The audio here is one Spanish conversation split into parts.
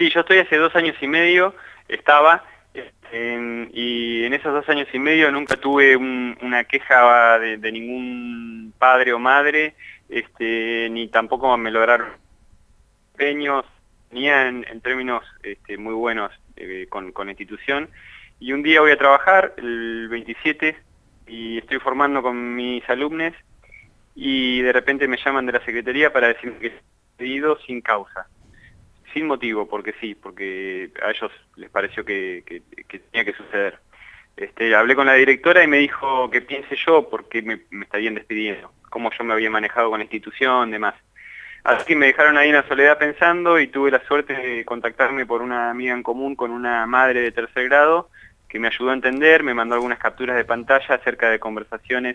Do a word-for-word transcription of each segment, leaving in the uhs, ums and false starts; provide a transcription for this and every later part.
Sí, yo estoy hace dos años y medio, estaba, este, y en esos dos años y medio nunca tuve un, una queja de, de ningún padre o madre, este, ni tampoco me lograron empeños, ni en, en términos este, muy buenos eh, con, con la institución. Y un día voy a trabajar, el veintisiete, y estoy formando con mis alumnos, y de repente me llaman de la secretaría para decirme que he pedido sin causa. Sin motivo, porque sí, porque a ellos les pareció que, que, que tenía que suceder. Este, hablé con la directora y me dijo que piense yo porque me, me estarían despidiendo, cómo yo me había manejado con la institución, demás. Así que me dejaron ahí en la soledad pensando y tuve la suerte de contactarme por una amiga en común con una madre de tercer grado que me ayudó a entender, me mandó algunas capturas de pantalla acerca de conversaciones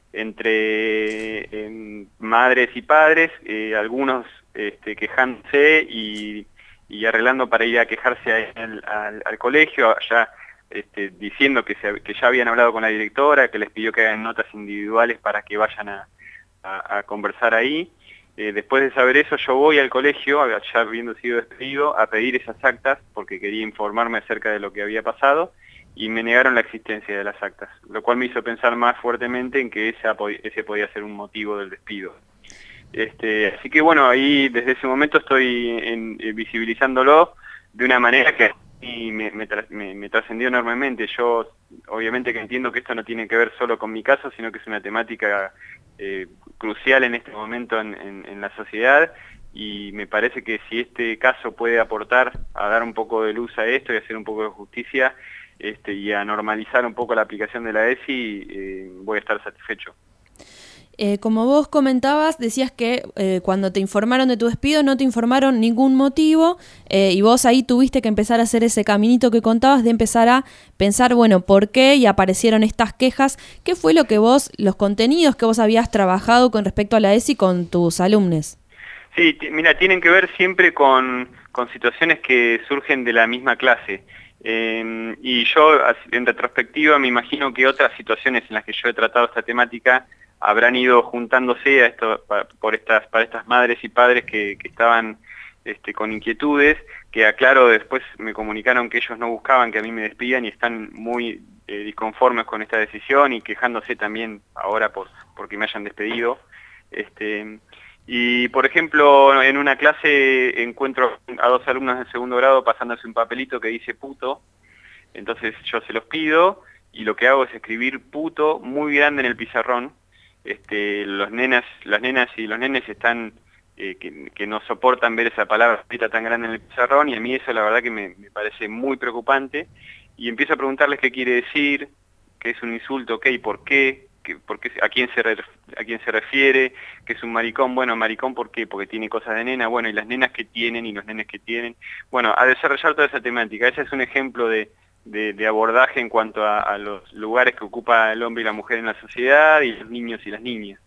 entre eh, madres y padres, eh, algunos este, quejándose y, y arreglando para ir a quejarse al, al, al colegio, ya este, diciendo que, se, que ya habían hablado con la directora, que les pidió que hagan notas individuales para que vayan a, a, a conversar ahí. Eh, después de saber eso, yo voy al colegio, ya habiendo sido despedido, a pedir esas actas porque quería informarme acerca de lo que había pasado, y me negaron la existencia de las actas, lo cual me hizo pensar más fuertemente en que esa, ese podía ser un motivo del despido. Este, así que bueno, ahí desde ese momento estoy en, en, visibilizándolo de una manera que y me, me, me, me trascendió enormemente. Yo obviamente que entiendo que esto no tiene que ver solo con mi caso, sino que es una temática eh, crucial en este momento en, en, en la sociedad, y me parece que si este caso puede aportar a dar un poco de luz a esto y hacer un poco de justicia, Este, y a normalizar un poco la aplicación de la ESI, eh, voy a estar satisfecho. Eh, como vos comentabas, decías que eh, cuando te informaron de tu despido no te informaron ningún motivo, eh, y vos ahí tuviste que empezar a hacer ese caminito que contabas de empezar a pensar, bueno, ¿por qué? Y aparecieron estas quejas. ¿Qué fue lo que vos, los contenidos que vos habías trabajado con respecto a la ESI con tus alumnos? Sí, mira, tienen que ver siempre con, con situaciones que surgen de la misma clase. Eh, y yo, en retrospectiva, me imagino que otras situaciones en las que yo he tratado esta temática habrán ido juntándose a esto, para, por estas, para estas madres y padres que, que estaban este, con inquietudes, que aclaro, después me comunicaron que ellos no buscaban que a mí me despidan y están muy eh, disconformes con esta decisión y quejándose también ahora por porque me hayan despedido. Este, Y, por ejemplo, en una clase encuentro a dos alumnos de segundo grado pasándose un papelito que dice puto, entonces yo se los pido y lo que hago es escribir puto muy grande en el pizarrón. Este, los nenas, las nenas y los nenes están eh, que, que no soportan ver esa palabra escrita tan grande en el pizarrón, y a mí eso la verdad que me, me parece muy preocupante, y empiezo a preguntarles qué quiere decir, qué es un insulto, ok, ¿por qué? ¿Por qué, a, quién se re, a quién se refiere, que es un maricón? Bueno, maricón ¿por qué? Porque tiene cosas de nena, bueno, y las nenas que tienen y los nenes que tienen. Bueno, a desarrollar toda esa temática. Ese es un ejemplo de, de, de abordaje en cuanto a, a los lugares que ocupa el hombre y la mujer en la sociedad, y los niños y las niñas.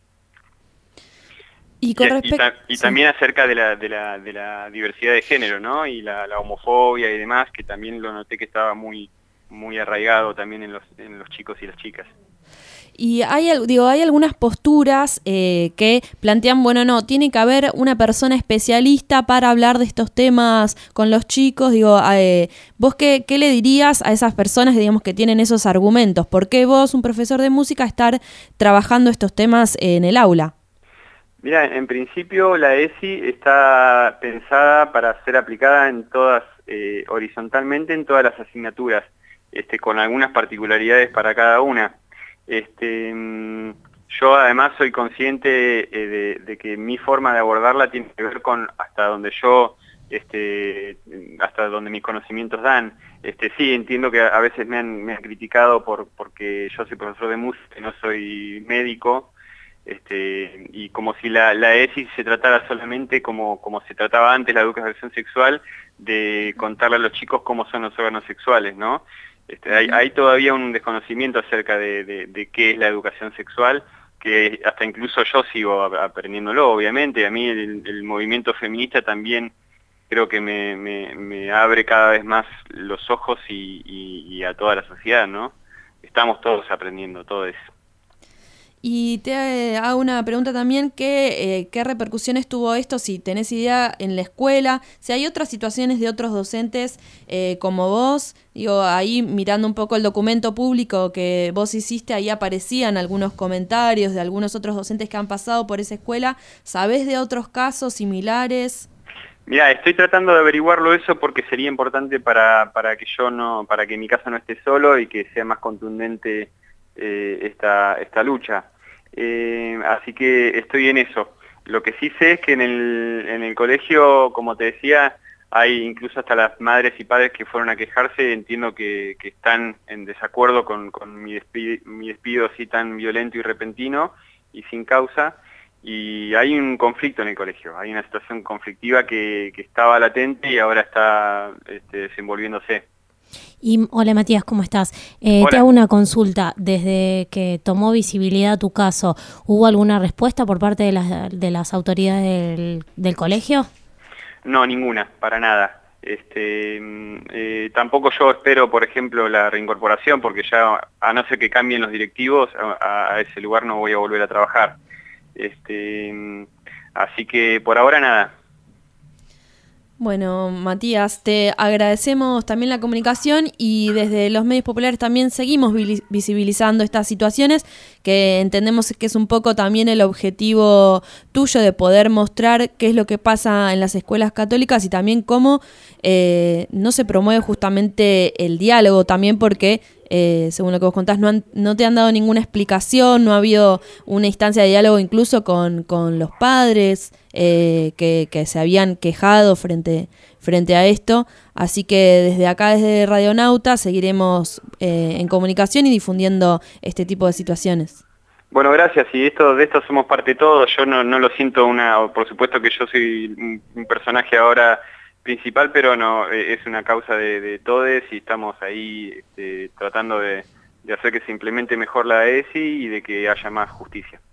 Y, con Y, y, ta, y sí. también acerca de la, de, la, de la diversidad de género, ¿no? Y la, la homofobia y demás, que también lo noté que estaba muy, muy arraigado también en los, en los chicos y las chicas. Y hay, digo, hay algunas posturas eh, que plantean, bueno, no, tiene que haber una persona especialista para hablar de estos temas con los chicos. Digo, eh, ¿vos qué, qué le dirías a esas personas, digamos, que tienen esos argumentos? ¿Por qué vos, un profesor de música, estar trabajando estos temas en el aula? Mira, en principio la ESI está pensada para ser aplicada en todas, eh, horizontalmente en todas las asignaturas, este, con algunas particularidades para cada una. Este, yo además soy consciente eh, de, de que mi forma de abordarla tiene que ver con hasta donde yo, este, hasta donde mis conocimientos dan. Este, sí, entiendo que a veces me han, me han criticado por, porque yo soy profesor de música y no soy médico. Este, y como si la, la ESI se tratara solamente como, como se trataba antes la educación sexual, de contarle a los chicos cómo son los órganos sexuales, ¿no? Este, hay, hay todavía un desconocimiento acerca de, de, de qué es la educación sexual, que hasta incluso yo sigo aprendiéndolo, obviamente. A mí el, el movimiento feminista también creo que me, me, me abre cada vez más los ojos y, y, y a toda la sociedad, ¿no? Estamos todos aprendiendo, todo eso. Y te eh, hago una pregunta también, ¿qué, eh, ¿qué repercusiones tuvo esto? Si tenés idea en la escuela, si hay otras situaciones de otros docentes eh, como vos, digo, ahí mirando un poco el documento público que vos hiciste, ahí aparecían algunos comentarios de algunos otros docentes que han pasado por esa escuela, ¿sabés de otros casos similares? Mira, estoy tratando de averiguarlo eso porque sería importante para, para que yo no, para que mi caso no esté solo y que sea más contundente eh, esta, esta lucha. Eh, así que estoy en eso. Lo que sí sé es que en el, en el colegio, como te decía, hay incluso hasta las madres y padres que fueron a quejarse. Entiendo que, que están en desacuerdo con, con mi despido, mi despido así tan violento y repentino y sin causa. Y hay un conflicto en el colegio, hay una situación conflictiva que, que estaba latente y ahora está este, desenvolviéndose. Y, hola Matías, ¿cómo estás? Eh, te hago una consulta. Desde que tomó visibilidad tu caso, ¿hubo alguna respuesta por parte de las, de las autoridades del, del colegio? No, ninguna, para nada. Este, eh, tampoco yo espero, por ejemplo, la reincorporación, porque ya, a no ser que cambien los directivos, a, a ese lugar no voy a volver a trabajar. Este, así que por ahora nada. Bueno, Matías, te agradecemos también la comunicación y desde los medios populares también seguimos visibilizando estas situaciones que entendemos que es un poco también el objetivo tuyo de poder mostrar qué es lo que pasa en las escuelas católicas y también cómo eh, no se promueve justamente el diálogo también porque Eh, según lo que vos contás, no, han, no te han dado ninguna explicación, no ha habido una instancia de diálogo incluso con, con los padres eh, que, que se habían quejado frente, frente a esto. Así que desde acá, desde Radionauta, seguiremos eh, en comunicación y difundiendo este tipo de situaciones. Bueno, gracias, y esto, de esto somos parte todos. Yo no, no lo siento una, por supuesto que yo soy un, un personaje ahora principal, pero no, es una causa de, de todos y estamos ahí este, tratando de, de hacer que se implemente mejor la E S I y de que haya más justicia.